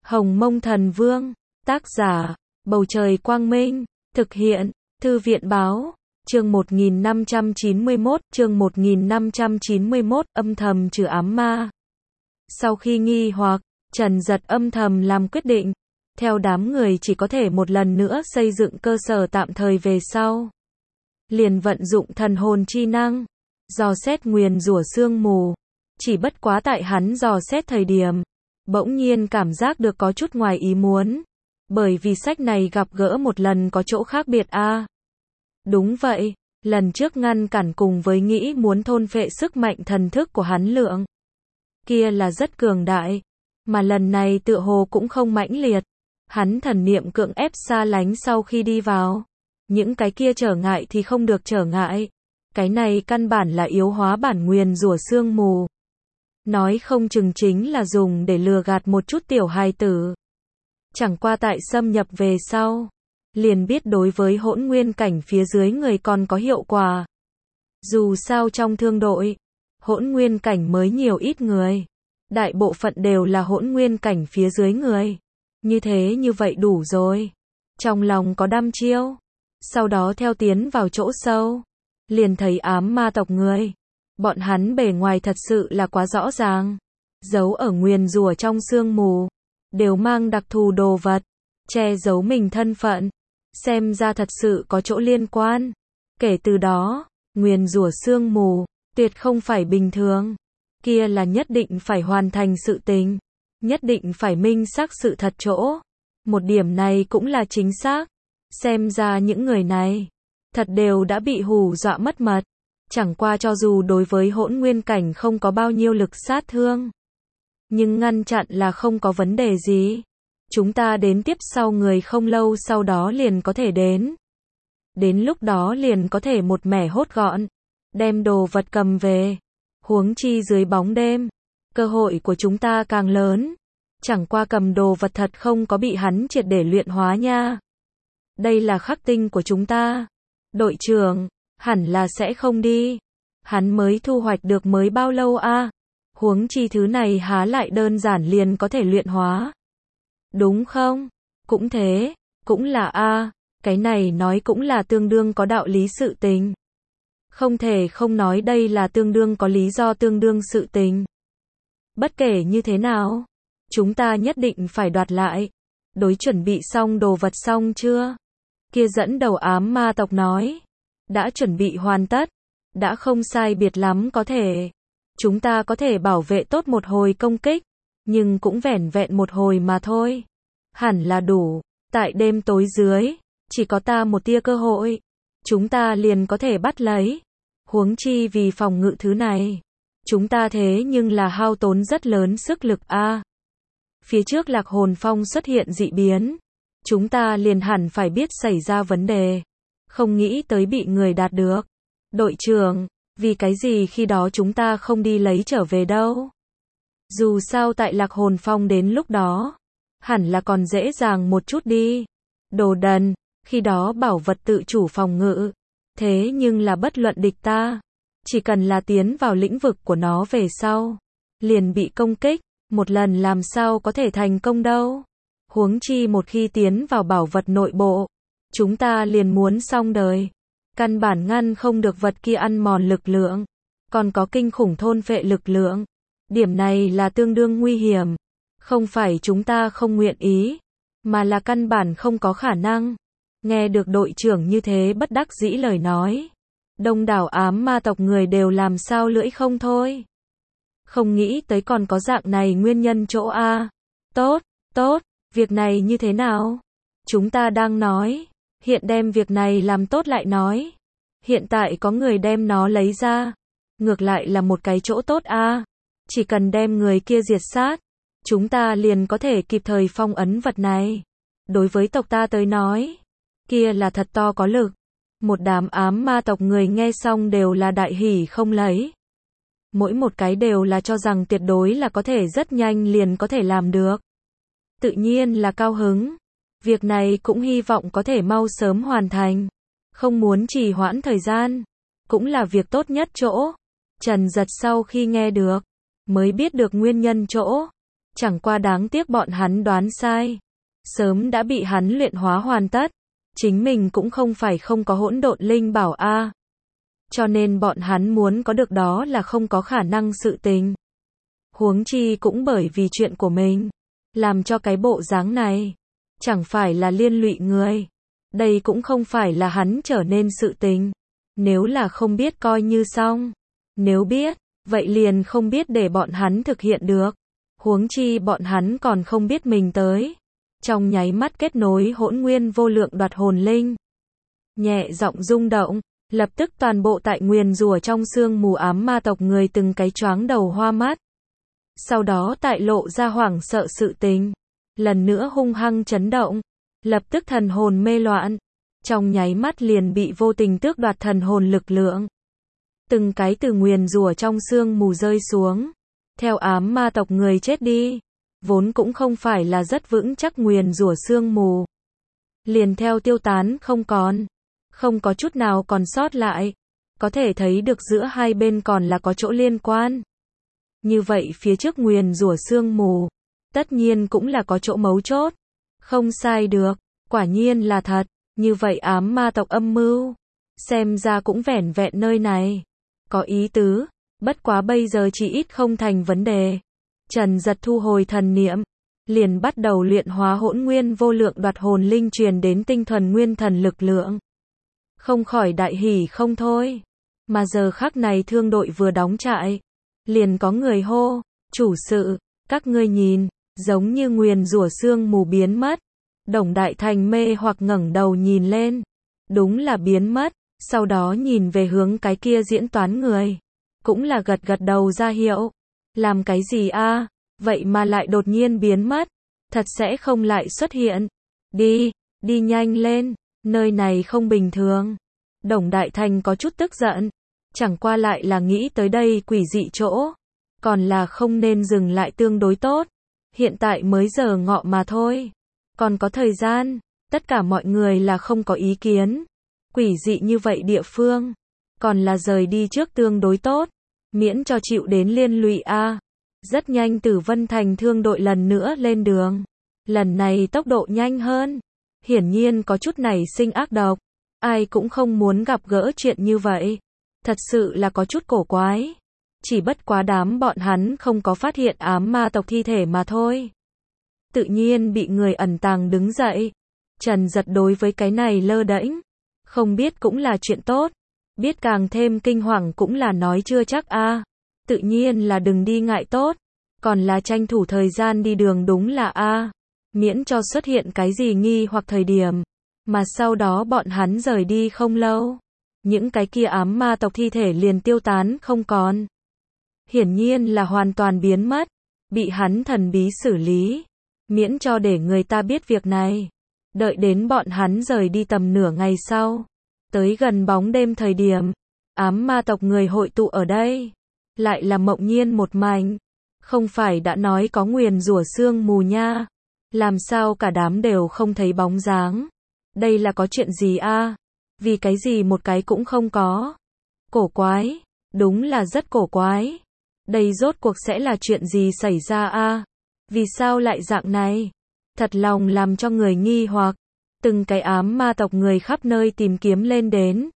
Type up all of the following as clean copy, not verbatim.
Hồng Mông Thần Vương, tác giả, Bầu Trời Quang Minh, thực hiện, Thư viện Báo, chương 1591, âm thầm trừ ám ma. Sau khi nghi hoặc, Trần Giật âm thầm làm quyết định, theo đám người chỉ có thể một lần nữa xây dựng cơ sở tạm thời về sau. Liền vận dụng thần hồn chi năng, dò xét nguyền rủa sương mù. Chỉ bất quá tại hắn dò xét thời điểm, bỗng nhiên cảm giác được có chút ngoài ý muốn. Bởi vì sách này gặp gỡ một lần có chỗ khác biệt a. Đúng vậy, lần trước ngăn cản cùng với nghĩ muốn thôn phệ sức mạnh thần thức của hắn lượng. Kia là rất cường đại, mà lần này tựa hồ cũng không mãnh liệt. Hắn thần niệm cưỡng ép xa lánh sau khi đi vào. Những cái kia trở ngại thì không được trở ngại. Cái này căn bản là yếu hóa bản nguyền rủa sương mù. Nói không chừng chính là dùng để lừa gạt một chút tiểu hài tử. Chẳng qua tại xâm nhập về sau, liền biết đối với hỗn nguyên cảnh phía dưới người còn có hiệu quả. Dù sao trong thương đội, hỗn nguyên cảnh mới nhiều ít người. Đại bộ phận đều là hỗn nguyên cảnh phía dưới người. Như vậy đủ rồi. Trong lòng có đăm chiêu. Sau đó theo tiến vào chỗ sâu, liền thấy ám ma tộc người. Bọn hắn bề ngoài thật sự là quá rõ ràng. Giấu ở nguyền rủa trong sương mù. Đều mang đặc thù đồ vật. Che giấu mình thân phận. Xem ra thật sự có chỗ liên quan. Kể từ đó, nguyền rủa sương mù, tuyệt không phải bình thường. Kia là nhất định phải hoàn thành sự tình. Nhất định phải minh xác sự thật chỗ. Một điểm này cũng là chính xác. Xem ra những người này, thật đều đã bị hù dọa mất mật. Chẳng qua cho dù đối với hỗn nguyên cảnh không có bao nhiêu lực sát thương. Nhưng ngăn chặn là không có vấn đề gì. Chúng ta đến tiếp sau người không lâu sau đó liền có thể đến. Đến lúc đó liền có thể một mẻ hốt gọn. Đem đồ vật cầm về. Huống chi dưới bóng đêm. Cơ hội của chúng ta càng lớn. Chẳng qua cầm đồ vật thật không có bị hắn triệt để luyện hóa nha. Đây là khắc tinh của chúng ta. Đội trưởng, hẳn là sẽ không đi. Hắn mới thu hoạch được mới bao lâu a? Huống chi thứ này há lại đơn giản liền có thể luyện hóa. Đúng không? Cũng thế, cũng là a. Cái này nói cũng là tương đương có đạo lý sự tình. Không thể không nói đây là tương đương có lý do tương đương sự tình. Bất kể như thế nào, chúng ta nhất định phải đoạt lại. Đối chuẩn bị xong đồ vật xong chưa? Kia dẫn đầu ám ma tộc nói. Đã chuẩn bị hoàn tất. Đã không sai biệt lắm có thể. Chúng ta có thể bảo vệ tốt một hồi công kích. Nhưng cũng vẻn vẹn một hồi mà thôi. Hẳn là đủ. Tại đêm tối dưới, chỉ có ta một tia cơ hội. Chúng ta liền có thể bắt lấy. Huống chi vì phòng ngự thứ này. Chúng ta thế nhưng là hao tốn rất lớn sức lực a. Phía trước Lạc Hồn Phong xuất hiện dị biến. Chúng ta liền hẳn phải biết xảy ra vấn đề. Không nghĩ tới bị người đạt được. Đội trưởng, vì cái gì khi đó chúng ta không đi lấy trở về đâu? Dù sao tại Lạc Hồn Phong đến lúc đó, hẳn là còn dễ dàng một chút đi. Đồ đần, khi đó bảo vật tự chủ phòng ngự. Thế nhưng là bất luận địch ta, chỉ cần là tiến vào lĩnh vực của nó về sau, liền bị công kích, một lần làm sao có thể thành công đâu. Huống chi một khi tiến vào bảo vật nội bộ, chúng ta liền muốn xong đời. Căn bản ngăn không được vật kia ăn mòn lực lượng, còn có kinh khủng thôn phệ lực lượng. Điểm này là tương đương nguy hiểm. Không phải chúng ta không nguyện ý, mà là căn bản không có khả năng. Nghe được đội trưởng như thế bất đắc dĩ lời nói. Đông đảo ám ma tộc người đều làm sao lưỡi không thôi. Không nghĩ tới còn có dạng này nguyên nhân chỗ a. Tốt, tốt, việc này như thế nào? Chúng ta đang nói. Hiện đem việc này làm tốt lại nói. Hiện tại có người đem nó lấy ra. Ngược lại là một cái chỗ tốt a. Chỉ cần đem người kia diệt sát, chúng ta liền có thể kịp thời phong ấn vật này. Đối với tộc ta tới nói, kia là thật to có lực. Một đám ám ma tộc người nghe xong đều là đại hỉ không lấy. Mỗi một cái đều là cho rằng tuyệt đối là có thể rất nhanh liền có thể làm được. Tự nhiên là cao hứng. Việc này cũng hy vọng có thể mau sớm hoàn thành. Không muốn trì hoãn thời gian. Cũng là việc tốt nhất chỗ. Trần Giật sau khi nghe được, mới biết được nguyên nhân chỗ. Chẳng qua đáng tiếc bọn hắn đoán sai. Sớm đã bị hắn luyện hóa hoàn tất. Chính mình cũng không phải không có hỗn độn linh bảo a. Cho nên bọn hắn muốn có được đó là không có khả năng sự tình. Huống chi cũng bởi vì chuyện của mình, làm cho cái bộ dáng này, chẳng phải là liên lụy người. Đây cũng không phải là hắn trở nên sự tình. Nếu là không biết coi như xong. Nếu biết, vậy liền không biết để bọn hắn thực hiện được. Huống chi bọn hắn còn không biết mình tới. Trong nháy mắt kết nối hỗn nguyên vô lượng đoạt hồn linh. Nhẹ giọng rung động, lập tức toàn bộ tại nguyền rủa trong sương mù ám ma tộc người từng cái choáng đầu hoa mắt. Sau đó tại lộ ra hoảng sợ sự tình. Lần nữa hung hăng chấn động. Lập tức thần hồn mê loạn. Trong nháy mắt liền bị vô tình tước đoạt thần hồn lực lượng. Từng cái từ nguyền rủa trong sương mù rơi xuống. Theo ám ma tộc người chết đi. Vốn cũng không phải là rất vững chắc nguyền rủa sương mù. Liền theo tiêu tán không còn. Không có chút nào còn sót lại. Có thể thấy được giữa hai bên còn là có chỗ liên quan. Như vậy phía trước nguyền rủa sương mù. Tất nhiên cũng là có chỗ mấu chốt. Không sai được. Quả nhiên là thật. Như vậy ám ma tộc âm mưu. Xem ra cũng vẻn vẹn nơi này. Có ý tứ. Bất quá bây giờ chỉ ít không thành vấn đề. Trần Giật thu hồi thần niệm. Liền bắt đầu luyện hóa hỗn nguyên vô lượng đoạt hồn linh truyền đến tinh thuần nguyên thần lực lượng. Không khỏi đại hỉ không thôi. Mà giờ khắc này thương đội vừa đóng trại. Liền có người hô. Chủ sự, các ngươi nhìn. Giống như nguyền rủa sương mù biến mất. Đồng Đại Thành mê hoặc ngẩng đầu nhìn lên. Đúng là biến mất. Sau đó nhìn về hướng cái kia diễn toán người. Cũng là gật gật đầu ra hiệu. Làm cái gì a? Vậy mà lại đột nhiên biến mất. Thật sẽ không lại xuất hiện. Đi nhanh lên. Nơi này không bình thường. Đồng Đại Thành có chút tức giận. Chẳng qua lại là nghĩ tới đây quỷ dị chỗ. Còn là không nên dừng lại tương đối tốt. Hiện tại mới giờ ngọ mà thôi. Còn có thời gian. Tất cả mọi người là không có ý kiến. Quỷ dị như vậy địa phương. Còn là rời đi trước tương đối tốt. Miễn cho chịu đến liên lụy a. Rất nhanh Tử Vân Thành thương đội lần nữa lên đường. Lần này tốc độ nhanh hơn. Hiển nhiên có chút nảy sinh ác độc. Ai cũng không muốn gặp gỡ chuyện như vậy. Thật sự là có chút cổ quái. Chỉ bất quá đám bọn hắn không có phát hiện ám ma tộc thi thể mà thôi. Tự nhiên bị người ẩn tàng đứng dậy. Trần Giật đối với cái này lơ đễnh. Không biết cũng là chuyện tốt. Biết càng thêm kinh hoàng cũng là nói chưa chắc a. Tự nhiên là đừng đi ngại tốt. Còn là tranh thủ thời gian đi đường đúng là a. Miễn cho xuất hiện cái gì nghi hoặc thời điểm. Mà sau đó bọn hắn rời đi không lâu. Những cái kia ám ma tộc thi thể liền tiêu tán không còn. Hiển nhiên là hoàn toàn biến mất. Bị hắn thần bí xử lý. Miễn cho để người ta biết việc này. Đợi đến bọn hắn rời đi tầm nửa ngày sau. Tới gần bóng đêm thời điểm. Ám ma tộc người hội tụ ở đây. Lại là mộng nhiên một mảnh. Không phải đã nói có nguyền rủa sương mù nha. Làm sao cả đám đều không thấy bóng dáng. Đây là có chuyện gì a? Vì cái gì một cái cũng không có. Cổ quái. Đúng là rất cổ quái. Đây rốt cuộc sẽ là chuyện gì xảy ra a? Vì sao lại dạng này? Thật lòng làm cho người nghi hoặc. Từng cái ám ma tộc người khắp nơi tìm kiếm lên đến.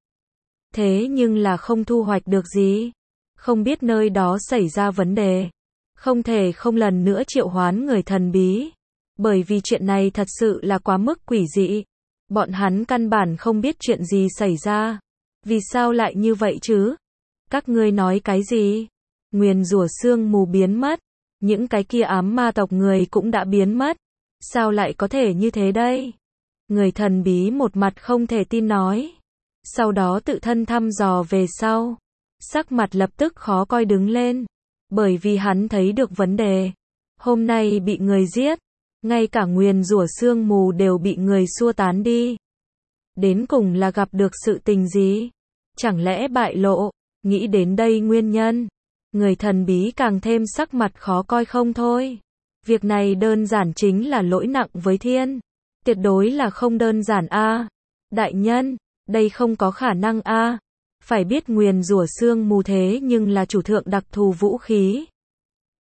Thế nhưng là không thu hoạch được gì. Không biết nơi đó xảy ra vấn đề. Không thể không lần nữa triệu hoán người thần bí. Bởi vì chuyện này thật sự là quá mức quỷ dị. Bọn hắn căn bản không biết chuyện gì xảy ra. Vì sao lại như vậy chứ? Các ngươi nói cái gì? Nguyền rủa sương mù biến mất. Những cái kia ám ma tộc người cũng đã biến mất. Sao lại có thể như thế đây? Người thần bí một mặt không thể tin nói. Sau đó tự thân thăm dò về sau. Sắc mặt lập tức khó coi đứng lên. Bởi vì hắn thấy được vấn đề. Hôm nay bị người giết. Ngay cả nguyền rủa sương mù đều bị người xua tán đi. Đến cùng là gặp được sự tình gì? Chẳng lẽ bại lộ? Nghĩ đến đây nguyên nhân. Người thần bí càng thêm sắc mặt khó coi không thôi. Việc này đơn giản chính là lỗi nặng với thiên. Tuyệt đối là không đơn giản a. Đại nhân, đây không có khả năng a. Phải biết nguyền rủa sương mù thế nhưng là chủ thượng đặc thù vũ khí.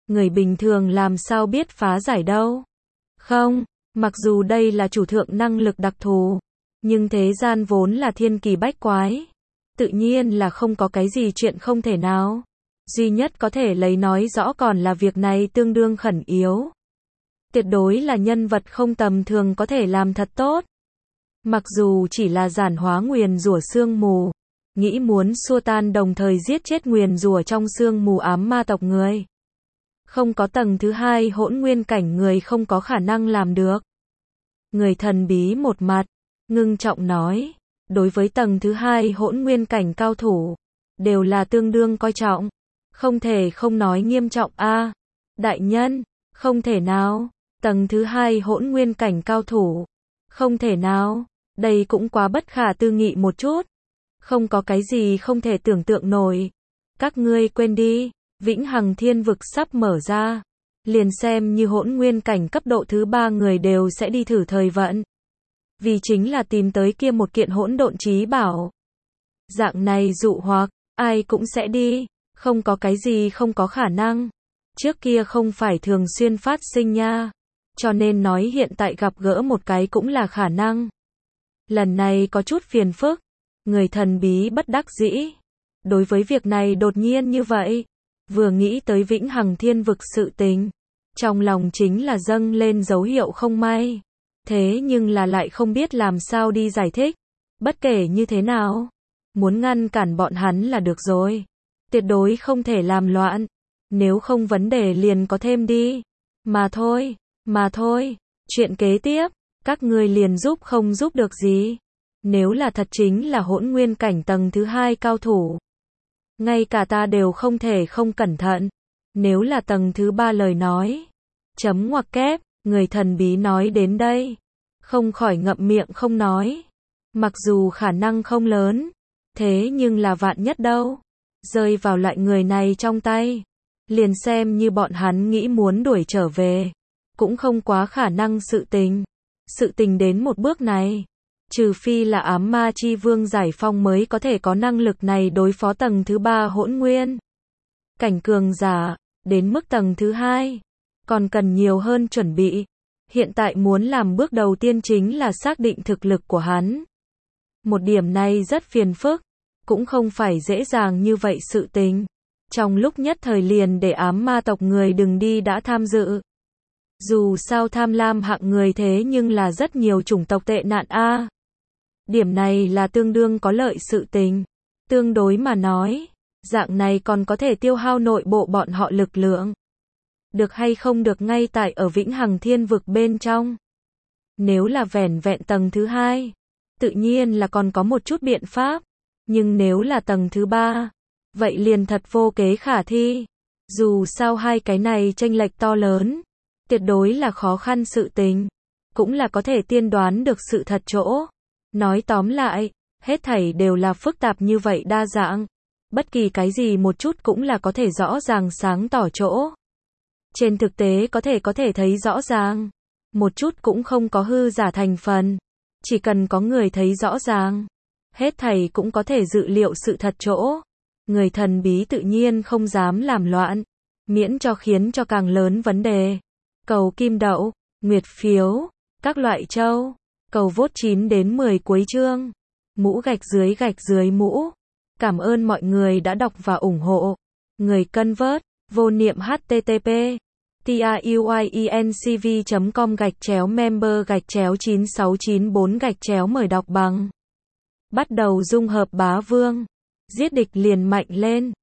Người bình thường làm sao biết phá giải đâu. Không, mặc dù đây là chủ thượng năng lực đặc thù, nhưng thế gian vốn là thiên kỳ bách quái. Tự nhiên là không có cái gì chuyện không thể nào. Duy nhất có thể lấy nói rõ còn là việc này tương đương khẩn yếu. Tuyệt đối là nhân vật không tầm thường có thể làm thật tốt. Mặc dù chỉ là giản hóa nguyền rủa sương mù, nghĩ muốn xua tan đồng thời giết chết nguyền rủa trong sương mù ám ma tộc người. Không có tầng thứ hai hỗn nguyên cảnh người không có khả năng làm được. Người thần bí một mặt, ngưng trọng nói, đối với tầng thứ hai hỗn nguyên cảnh cao thủ, đều là tương đương coi trọng. Không thể không nói nghiêm trọng a. Đại nhân, không thể nào, tầng thứ hai hỗn nguyên cảnh cao thủ. Không thể nào, đây cũng quá bất khả tư nghị một chút. Không có cái gì không thể tưởng tượng nổi. Các ngươi quên đi, Vĩnh Hằng Thiên Vực sắp mở ra. Liền xem như hỗn nguyên cảnh cấp độ thứ 3 người đều sẽ đi thử thời vận. Vì chính là tìm tới kia một kiện hỗn độn chí bảo. Dạng này dụ hoặc, ai cũng sẽ đi, không có cái gì không có khả năng. Trước kia không phải thường xuyên phát sinh nha. Cho nên nói hiện tại gặp gỡ một cái cũng là khả năng. Lần này có chút phiền phức. Người thần bí bất đắc dĩ. Đối với việc này đột nhiên như vậy, vừa nghĩ tới Vĩnh Hằng Thiên Vực sự tình, trong lòng chính là dâng lên dấu hiệu không may. Thế nhưng là lại không biết làm sao đi giải thích. Bất kể như thế nào, muốn ngăn cản bọn hắn là được rồi. Tuyệt đối không thể làm loạn. Nếu không vấn đề liền có thêm đi. Mà thôi, chuyện kế tiếp, các ngươi liền giúp không giúp được gì. Nếu là thật chính là hỗn nguyên cảnh tầng thứ 2 cao thủ. Ngay cả ta đều không thể không cẩn thận. Nếu là tầng thứ 3 lời nói. Chấm ngoặc kép, người thần bí nói đến đây. Không khỏi ngậm miệng không nói. Mặc dù khả năng không lớn. Thế nhưng là vạn nhất đâu. Rơi vào loại người này trong tay. Liền xem như bọn hắn nghĩ muốn đuổi trở về. Cũng không quá khả năng sự tình. Sự tình đến một bước này. Trừ phi là ám ma chi vương giải phong mới có thể có năng lực này đối phó tầng thứ 3 hỗn nguyên. Cảnh cường giả, đến mức tầng thứ 2. Còn cần nhiều hơn chuẩn bị. Hiện tại muốn làm bước đầu tiên chính là xác định thực lực của hắn. Một điểm này rất phiền phức. Cũng không phải dễ dàng như vậy sự tình. Trong lúc nhất thời liền để ám ma tộc người đừng đi đã tham dự. Dù sao tham lam hạng người thế nhưng là rất nhiều chủng tộc tệ nạn a. Điểm này là tương đương có lợi sự tình. Tương đối mà nói, dạng này còn có thể tiêu hao nội bộ bọn họ lực lượng. Được hay không được ngay tại ở Vĩnh Hằng Thiên Vực bên trong. Nếu là vẻn vẹn tầng thứ 2, tự nhiên là còn có một chút biện pháp. Nhưng nếu là tầng thứ 3, vậy liền thật vô kế khả thi. Dù sao hai cái này chênh lệch to lớn, tuyệt đối là khó khăn sự tình. Cũng là có thể tiên đoán được sự thật chỗ. Nói tóm lại, hết thảy đều là phức tạp như vậy đa dạng. Bất kỳ cái gì một chút cũng là có thể rõ ràng sáng tỏ chỗ. Trên thực tế có thể thấy rõ ràng. Một chút cũng không có hư giả thành phần. Chỉ cần có người thấy rõ ràng. Hết thảy cũng có thể dự liệu sự thật chỗ. Người thần bí tự nhiên không dám làm loạn. Miễn cho khiến cho càng lớn vấn đề. Cầu kim đậu, nguyệt phiếu, các loại châu. Cầu vote 9 đến 10 cuối chương. Mũ gạch dưới mũ. Cảm ơn mọi người đã đọc và ủng hộ. Người cân vớt, vô niệm http tiuyecnv.com/member/9694 mời đọc bằng. Bắt đầu dung hợp bá vương. Giết địch liền mạnh lên.